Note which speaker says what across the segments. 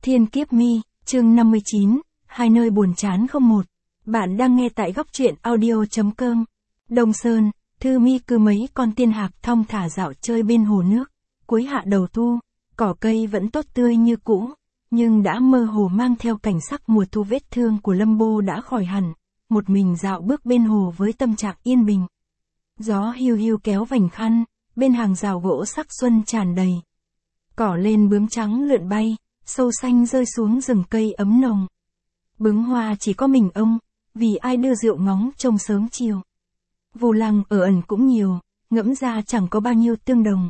Speaker 1: Thiên Kiếp Mi, chương 59, hai nơi buồn chán không một. Bạn đang nghe tại góc truyện audio.com. Đông Sơn, Thư Mi cứ mấy con tiên hạc thong thả dạo chơi bên hồ nước. Cuối hạ đầu thu, cỏ cây vẫn tốt tươi như cũ, nhưng đã mơ hồ mang theo cảnh sắc mùa thu. Vết thương của Lâm Bô đã khỏi hẳn, một mình dạo bước bên hồ với tâm trạng yên bình. Gió hiu hiu kéo vành khăn, bên hàng rào gỗ sắc xuân tràn đầy. Cỏ lên bướm trắng lượn bay, sâu xanh rơi xuống rừng cây ấm nồng. Bướm hoa chỉ có mình ông, vì ai đưa rượu ngóng trông sớm chiều. Vô Lăng ở ẩn cũng nhiều, ngẫm ra chẳng có bao nhiêu tương đồng.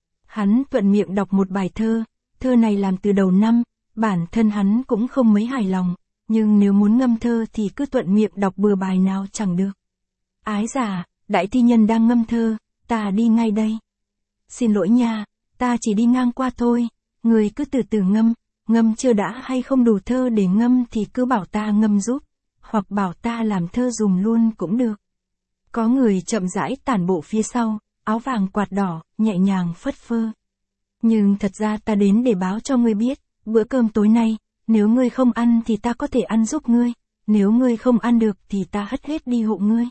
Speaker 1: Hắn thuận miệng đọc một bài thơ, thơ này làm từ đầu năm, bản thân hắn cũng không mấy hài lòng, nhưng nếu muốn ngâm thơ thì cứ thuận miệng đọc bừa bài nào chẳng được. Ái giả, đại thi nhân đang ngâm thơ, ta đi ngay đây. Xin lỗi nha, ta chỉ đi ngang qua thôi, người cứ từ từ ngâm, ngâm chưa đã hay không đủ thơ để ngâm thì cứ bảo ta ngâm giúp, hoặc bảo ta làm thơ dùm luôn cũng được. Có người chậm rãi tản bộ phía sau, áo vàng quạt đỏ, nhẹ nhàng phất phơ. Nhưng thật ra ta đến để báo cho ngươi biết, bữa cơm tối nay, nếu ngươi không ăn thì ta có thể ăn giúp ngươi, nếu ngươi không ăn được thì ta hất hết đi hộ ngươi.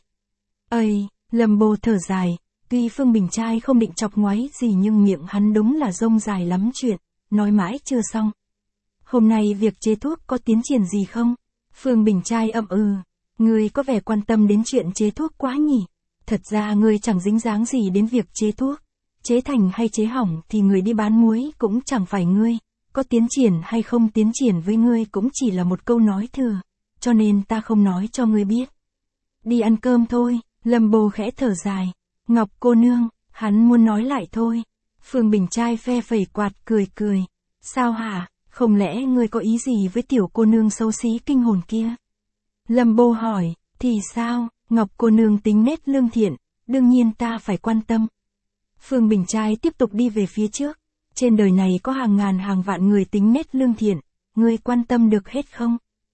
Speaker 1: Ây, Lâm Bô thở dài, tuy Phương Bình Trai không định chọc ngoáy gì nhưng miệng hắn đúng là rông dài lắm chuyện, nói mãi chưa xong. Hôm nay việc chế thuốc có tiến triển gì không? Phương Bình Trai ậm ừ, ngươi có vẻ quan tâm đến chuyện chế thuốc quá nhỉ? Thật ra ngươi chẳng dính dáng gì đến việc chế thuốc, chế thành hay chế hỏng thì người đi bán muối cũng chẳng phải ngươi, có tiến triển hay không tiến triển với ngươi cũng chỉ là một câu nói thừa, cho nên ta không nói cho ngươi biết. Đi ăn cơm thôi, Lâm Bô khẽ thở dài, Ngọc cô nương, hắn muốn nói lại thôi. Phương Bình Trai phe phẩy quạt cười cười, sao hả, không lẽ ngươi có ý gì với tiểu cô nương xấu xí kinh hồn kia? Lâm Bô hỏi, thì sao, Ngọc cô nương tính nết lương thiện, đương nhiên ta phải quan tâm. Phương Bình Trai tiếp tục đi về phía trước, trên đời này có hàng ngàn hàng vạn người tính nết lương thiện, ngươi quan tâm được hết không?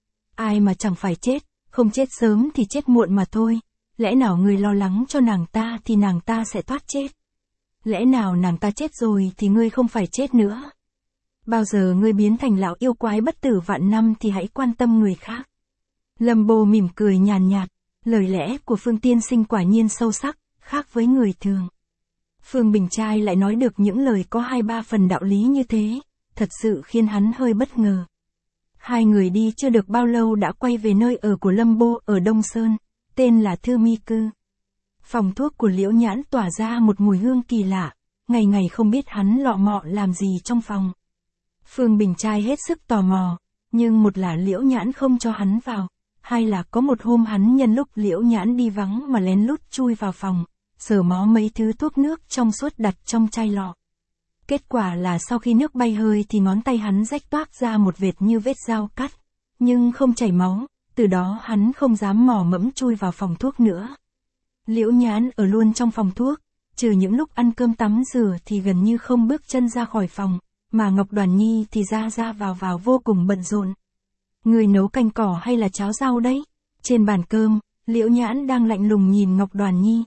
Speaker 1: Ai mà chẳng phải chết, không chết sớm thì chết muộn mà thôi, lẽ nào ngươi lo lắng cho nàng ta thì nàng ta sẽ thoát chết? Lẽ nào nàng ta chết rồi thì ngươi không phải chết nữa? Bao giờ ngươi biến thành lão yêu quái bất tử vạn năm thì hãy quan tâm người khác. Lâm Bô mỉm cười nhàn nhạt, lời lẽ của Phương tiên sinh quả nhiên sâu sắc, khác với người thường. Phương Bình Trai lại nói được những lời có 2-3 phần đạo lý như thế, thật sự khiến hắn hơi bất ngờ. Hai người đi chưa được bao lâu đã quay về nơi ở của Lâm Bô ở Đông Sơn, tên là Thư Mi Cư. Phòng thuốc của Liễu Nhãn tỏa ra một mùi hương kỳ lạ, ngày ngày không biết hắn lọ mọ làm gì trong phòng. Phương Bình Trai hết sức tò mò, nhưng một là Liễu Nhãn không cho hắn vào, hai là có một hôm hắn nhân lúc Liễu Nhãn đi vắng mà lén lút chui vào phòng, sờ mó mấy thứ thuốc nước trong suốt đặt trong chai lọ. Kết quả là sau khi nước bay hơi thì ngón tay hắn rách toác ra một vệt như vết dao cắt, nhưng không chảy máu, từ đó hắn không dám mò mẫm chui vào phòng thuốc nữa. Liễu Nhãn ở luôn trong phòng thuốc, trừ những lúc ăn cơm tắm rửa thì gần như không bước chân ra khỏi phòng, mà Ngọc Đoàn Nhi thì ra ra vào vô cùng bận rộn. Người nấu canh cỏ hay là cháo rau đấy? Trên bàn cơm, Liễu Nhãn đang lạnh lùng nhìn Ngọc Đoàn Nhi.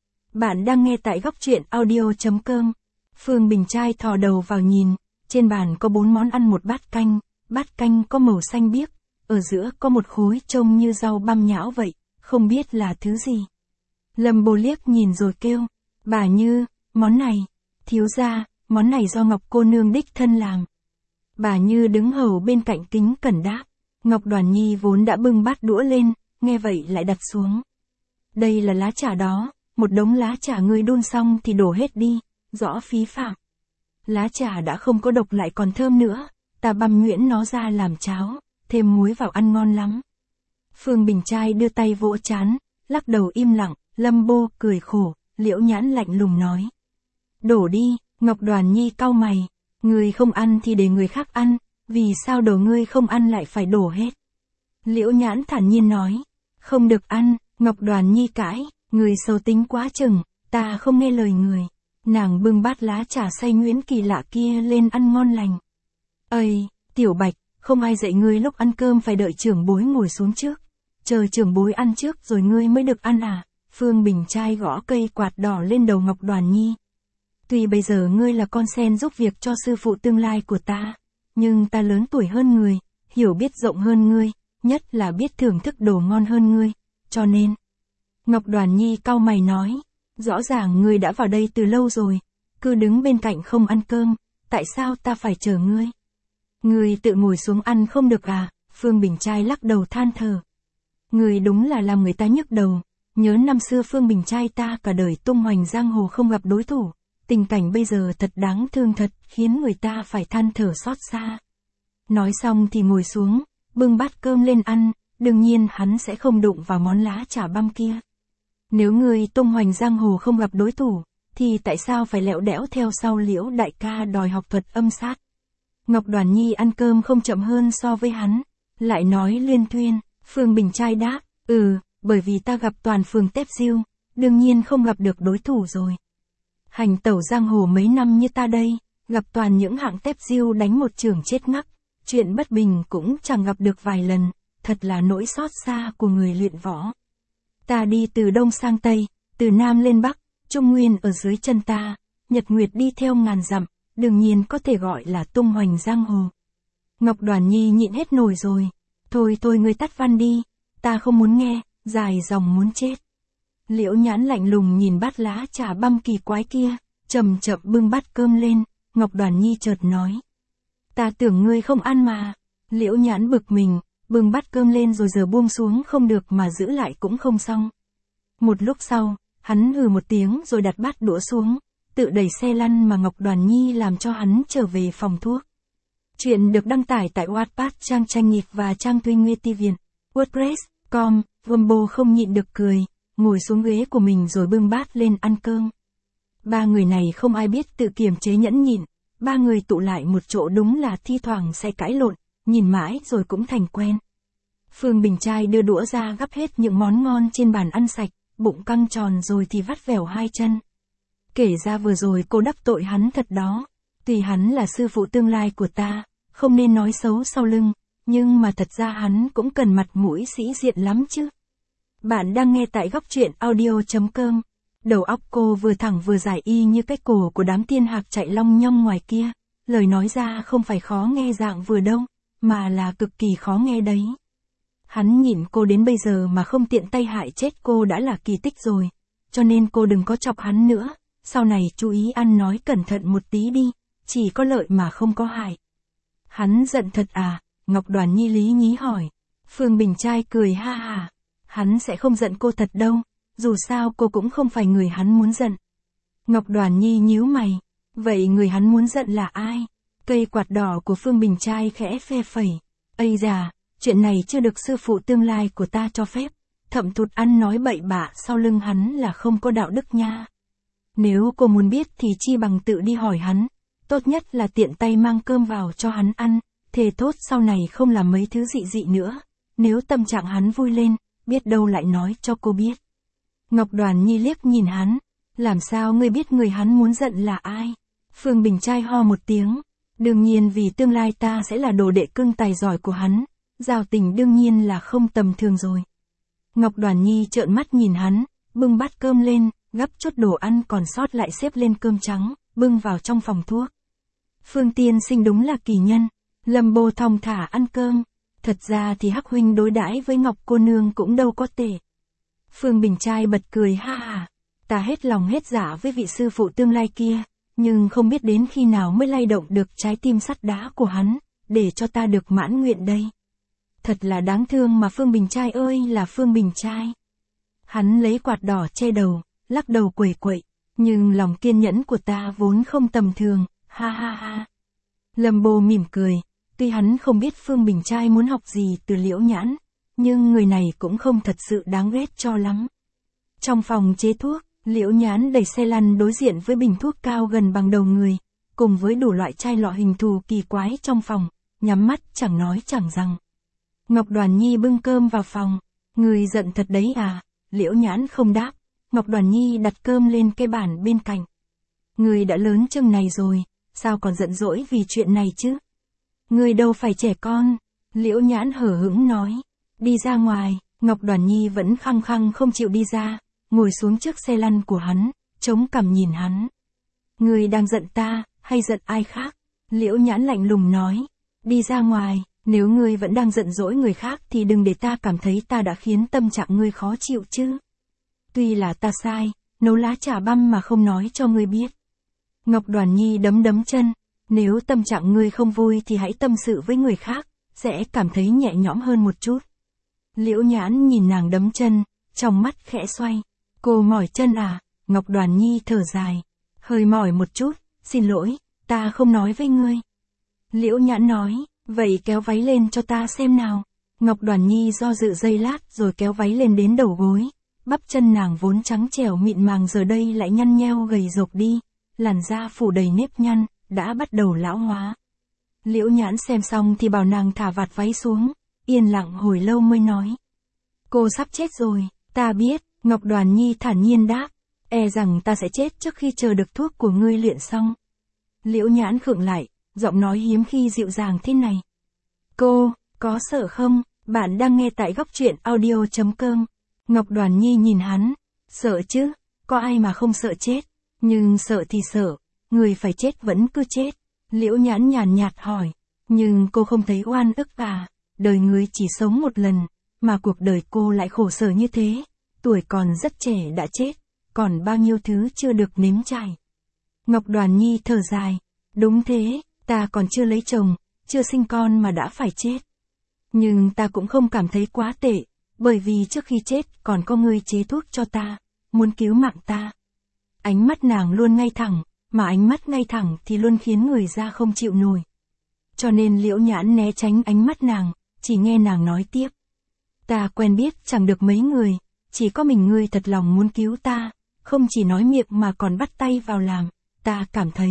Speaker 1: Bạn đang nghe tại góc truyện audio.com. Phương Bình Trai thò đầu vào nhìn, trên bàn có 4 món ăn, một bát canh có màu xanh biếc, ở giữa có một khối trông như rau băm nhão vậy, không biết là thứ gì. Lâm Bô liếc nhìn rồi kêu, bà Như, món này, thiếu gia, món này do Ngọc cô nương đích thân làm. Bà Như đứng hầu bên cạnh kính cẩn đáp, Ngọc Đoàn Nhi vốn đã bưng bát đũa lên, nghe vậy lại đặt xuống. Đây là lá trà đó, một đống lá trà ngươi đun xong thì đổ hết đi, rõ phí phạm. Lá trà đã không có độc lại còn thơm nữa, ta băm nhuyễn nó ra làm cháo, thêm muối vào ăn ngon lắm. Phương Bình Trai đưa tay vỗ trán, lắc đầu im lặng. Lâm Bô cười khổ, Liễu Nhãn lạnh lùng nói. Đổ đi, Ngọc Đoàn Nhi cau mày, người không ăn thì để người khác ăn, vì sao đồ ngươi không ăn lại phải đổ hết? Liễu Nhãn thản nhiên nói, không được ăn. Ngọc Đoàn Nhi cãi, người xấu tính quá chừng, ta không nghe lời người. Nàng bưng bát lá trà xay nhuyễn kỳ lạ kia lên ăn ngon lành. Ây, Tiểu Bạch, không ai dạy ngươi lúc ăn cơm phải đợi trưởng bối ngồi xuống trước, chờ trưởng bối ăn trước rồi ngươi mới được ăn à? Phương Bình Trai gõ cây quạt đỏ lên đầu Ngọc Đoàn Nhi. Tuy bây giờ ngươi là con sen giúp việc cho sư phụ tương lai của ta, nhưng ta lớn tuổi hơn người, hiểu biết rộng hơn ngươi, nhất là biết thưởng thức đồ ngon hơn ngươi, cho nên. Ngọc Đoàn Nhi cau mày nói, rõ ràng ngươi đã vào đây từ lâu rồi, cứ đứng bên cạnh không ăn cơm, tại sao ta phải chờ ngươi? Ngươi tự ngồi xuống ăn không được à? Phương Bình Trai lắc đầu than thở. Ngươi đúng là làm người ta nhức đầu, nhớ năm xưa Phương Bình Trai ta cả đời tung hoành giang hồ không gặp đối thủ, tình cảnh bây giờ thật đáng thương thật, khiến người ta phải than thở xót xa. Nói xong thì ngồi xuống, bưng bát cơm lên ăn, đương nhiên hắn sẽ không đụng vào món lá chả băm kia. Nếu ngươi tung hoành giang hồ không gặp đối thủ, thì tại sao phải lẹo đẽo theo sau Liễu đại ca đòi học thuật âm sát? Ngọc Đoàn Nhi ăn cơm không chậm hơn so với hắn, lại nói liên thuyên. Phương Bình Trai đáp, bởi vì ta gặp toàn phường tép diêu, đương nhiên không gặp được đối thủ rồi. Hành tẩu giang hồ mấy năm như ta đây, gặp toàn những hạng tép diêu đánh một chưởng chết ngắc, chuyện bất bình cũng chẳng gặp được vài lần, thật là nỗi xót xa của người luyện võ. Ta đi từ Đông sang Tây, từ Nam lên Bắc, Trung Nguyên ở dưới chân ta, Nhật Nguyệt đi theo ngàn dặm, đương nhiên có thể gọi là tung hoành giang hồ. Ngọc Đoàn Nhi nhịn hết nổi rồi. Thôi ngươi tắt văn đi, ta không muốn nghe, dài dòng muốn chết. Liễu Nhãn lạnh lùng nhìn bát lá chả băm kỳ quái kia, chậm chậm bưng bát cơm lên, Ngọc Đoàn Nhi chợt nói. Ta tưởng ngươi không ăn mà. Liễu Nhãn bực mình, bưng bát cơm lên rồi giờ buông xuống không được mà giữ lại cũng không xong. Một lúc sau, hắn hừ một tiếng rồi đặt bát đũa xuống, tự đẩy xe lăn mà Ngọc Đoàn Nhi làm cho hắn trở về phòng thuốc. Chuyện được đăng tải tại Wattpad, trang tranh nghịch và trang Thuy Nguyệt TV Viện, WordPress.com. Wombo không nhịn được cười, ngồi xuống ghế của mình rồi bưng bát lên ăn cơm. Ba người này không ai biết tự kiềm chế nhẫn nhịn, ba người tụ lại một chỗ đúng là thi thoảng sẽ cãi lộn, nhìn mãi rồi cũng thành quen. Phương Bình Trai đưa đũa ra gắp hết những món ngon trên bàn ăn sạch, bụng căng tròn rồi thì vắt vẻo hai chân. Kể ra vừa rồi cô đắc tội hắn thật đó, tuy hắn là sư phụ tương lai của ta, không nên nói xấu sau lưng, nhưng mà thật ra hắn cũng cần mặt mũi sĩ diện lắm chứ. Bạn đang nghe tại góc truyện audio.com. Đầu óc cô vừa thẳng vừa dài y như cái cổ của đám tiên hạc chạy long nhong ngoài kia, lời nói ra không phải khó nghe dạng vừa đâu, mà là cực kỳ khó nghe đấy. Hắn nhìn cô đến bây giờ mà không tiện tay hại chết cô đã là kỳ tích rồi, cho nên cô đừng có chọc hắn nữa, sau này chú ý ăn nói cẩn thận một tí đi, chỉ có lợi mà không có hại. Hắn giận thật à? Ngọc Đoàn Nhi lý nhí hỏi. Phương Bình Trai cười ha ha. Hắn sẽ không giận cô thật đâu, dù sao cô cũng không phải người hắn muốn giận. Ngọc Đoàn Nhi nhíu mày. Vậy người hắn muốn giận là ai? Cây quạt đỏ của Phương Bình Trai khẽ phe phẩy. Ây da, chuyện này chưa được sư phụ tương lai của ta cho phép. Thậm thụt ăn nói bậy bạ sau lưng hắn là không có đạo đức nha. Nếu cô muốn biết thì chi bằng tự đi hỏi hắn. Tốt nhất là tiện tay mang cơm vào cho hắn ăn, thề thốt sau này không làm mấy thứ dị dị nữa. Nếu tâm trạng hắn vui lên, biết đâu lại nói cho cô biết. Ngọc Đoàn Nhi liếc nhìn hắn. Làm sao ngươi biết người hắn muốn giận là ai? Phương Bình Trai ho một tiếng. Đương nhiên vì tương lai ta sẽ là đồ đệ cưng tài giỏi của hắn. Giao tình đương nhiên là không tầm thường rồi. Ngọc Đoàn Nhi trợn mắt nhìn hắn, bưng bát cơm lên, gắp chút đồ ăn còn sót lại xếp lên cơm trắng, bưng vào trong phòng thuốc. Phương tiên sinh đúng là kỳ nhân. Lâm Bô thong thả ăn cơm. Thật ra thì Hắc huynh đối đãi với Ngọc cô nương cũng đâu có tệ. Phương Bình Trai bật cười ha ha. Ta hết lòng hết dạ với vị sư phụ tương lai kia, nhưng không biết đến khi nào mới lay động được trái tim sắt đá của hắn, để cho ta được mãn nguyện đây. Thật là đáng thương mà Phương Bình Trai ơi là Phương Bình Trai. Hắn lấy quạt đỏ che đầu, lắc đầu quẩy quậy. Nhưng lòng kiên nhẫn của ta vốn không tầm thường, ha ha ha. Lâm Bô mỉm cười, tuy hắn không biết Phương Bình Trai muốn học gì từ Liễu Nhãn, nhưng người này cũng không thật sự đáng ghét cho lắm. Trong phòng chế thuốc, Liễu Nhãn đẩy xe lăn đối diện với bình thuốc cao gần bằng đầu người, cùng với đủ loại chai lọ hình thù kỳ quái trong phòng, nhắm mắt chẳng nói chẳng rằng. Ngọc Đoàn Nhi bưng cơm vào phòng. Người giận thật đấy à? Liễu Nhãn không đáp. Ngọc Đoàn Nhi đặt cơm lên cái bàn bên cạnh. Người đã lớn chừng này rồi, sao còn giận dỗi vì chuyện này chứ? Người đâu phải trẻ con. Liễu Nhãn hở hững nói. Đi ra ngoài. Ngọc Đoàn Nhi vẫn khăng khăng không chịu đi ra, ngồi xuống trước xe lăn của hắn, chống cằm nhìn hắn. Người đang giận ta, hay giận ai khác? Liễu Nhãn lạnh lùng nói. đi ra ngoài, nếu ngươi vẫn đang giận dỗi người khác thì đừng để ta cảm thấy ta đã khiến tâm trạng ngươi khó chịu chứ. Tuy là ta sai, nấu lá trà băm mà không nói cho ngươi biết. Ngọc Đoàn Nhi đấm đấm chân, nếu tâm trạng ngươi không vui thì hãy tâm sự với người khác, sẽ cảm thấy nhẹ nhõm hơn một chút. Liễu Nhãn nhìn nàng đấm chân, trong mắt khẽ xoay. Cô mỏi chân à? Ngọc Đoàn Nhi thở dài. Hơi mỏi một chút, xin lỗi, ta không nói với ngươi. Liễu Nhãn nói, vậy kéo váy lên cho ta xem nào. Ngọc Đoàn Nhi do dự giây lát rồi kéo váy lên đến đầu gối. Bắp chân nàng vốn trắng trẻo mịn màng giờ đây lại nhăn nheo gầy rộc đi, làn da phủ đầy nếp nhăn, đã bắt đầu lão hóa. Liễu Nhãn xem xong thì bảo nàng thả vạt váy xuống, yên lặng hồi lâu mới nói. Cô sắp chết rồi, ta biết, Ngọc Đoàn Nhi thản nhiên đáp, e rằng ta sẽ chết trước khi chờ được thuốc của ngươi luyện xong. Liễu Nhãn khựng lại, giọng nói hiếm khi dịu dàng thế này. Cô, có sợ không? Bạn đang nghe tại góc truyện audio.com. Ngọc Đoàn Nhi nhìn hắn, sợ chứ, có ai mà không sợ chết, nhưng sợ thì sợ, người phải chết vẫn cứ chết. Liễu Nhãn nhàn nhạt hỏi, nhưng cô không thấy oan ức à, đời người chỉ sống một lần, mà cuộc đời cô lại khổ sở như thế, tuổi còn rất trẻ đã chết, còn bao nhiêu thứ chưa được nếm trải. Ngọc Đoàn Nhi thở dài, đúng thế, ta còn chưa lấy chồng, chưa sinh con mà đã phải chết. Nhưng ta cũng không cảm thấy quá tệ, bởi vì trước khi chết còn có người chế thuốc cho ta, muốn cứu mạng ta. Ánh mắt nàng luôn ngay thẳng, mà ánh mắt ngay thẳng thì luôn khiến người ra không chịu nổi. Cho nên Liễu Nhãn né tránh ánh mắt nàng, chỉ nghe nàng nói tiếp. Ta quen biết chẳng được mấy người, chỉ có mình ngươi thật lòng muốn cứu ta, không chỉ nói miệng mà còn bắt tay vào làm, ta cảm thấy.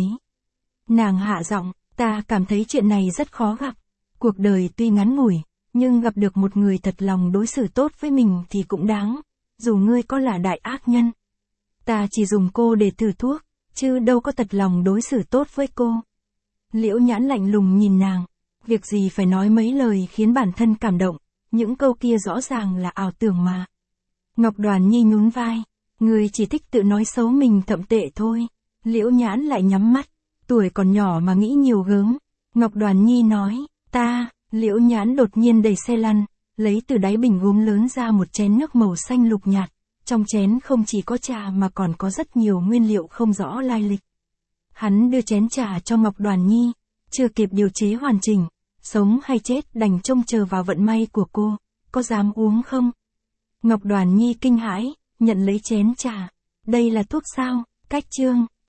Speaker 1: Nàng hạ giọng, ta cảm thấy chuyện này rất khó gặp. Cuộc đời tuy ngắn ngủi, nhưng gặp được một người thật lòng đối xử tốt với mình thì cũng đáng, dù ngươi có là đại ác nhân. Ta chỉ dùng cô để thử thuốc, chứ đâu có thật lòng đối xử tốt với cô. Liễu Nhãn lạnh lùng nhìn nàng, việc gì phải nói mấy lời khiến bản thân cảm động, những câu kia rõ ràng là ảo tưởng mà. Ngọc Đoàn Nhi nhún vai, người chỉ thích tự nói xấu mình thậm tệ thôi. Liễu Nhãn lại nhắm mắt, tuổi còn nhỏ mà nghĩ nhiều gớm. Ngọc Đoàn Nhi nói, Liễu Nhãn đột nhiên đẩy xe lăn, lấy từ đáy bình gốm lớn ra một chén nước màu xanh lục nhạt. Trong chén không chỉ có trà mà còn có rất nhiều nguyên liệu không rõ lai lịch. Hắn đưa chén trà cho Ngọc Đoàn Nhi, chưa kịp điều chế hoàn chỉnh, sống hay chết đành trông chờ vào vận may của cô, có dám uống không? Ngọc Đoàn Nhi kinh hãi, nhận lấy chén trà. Đây là thuốc sao? Cách chương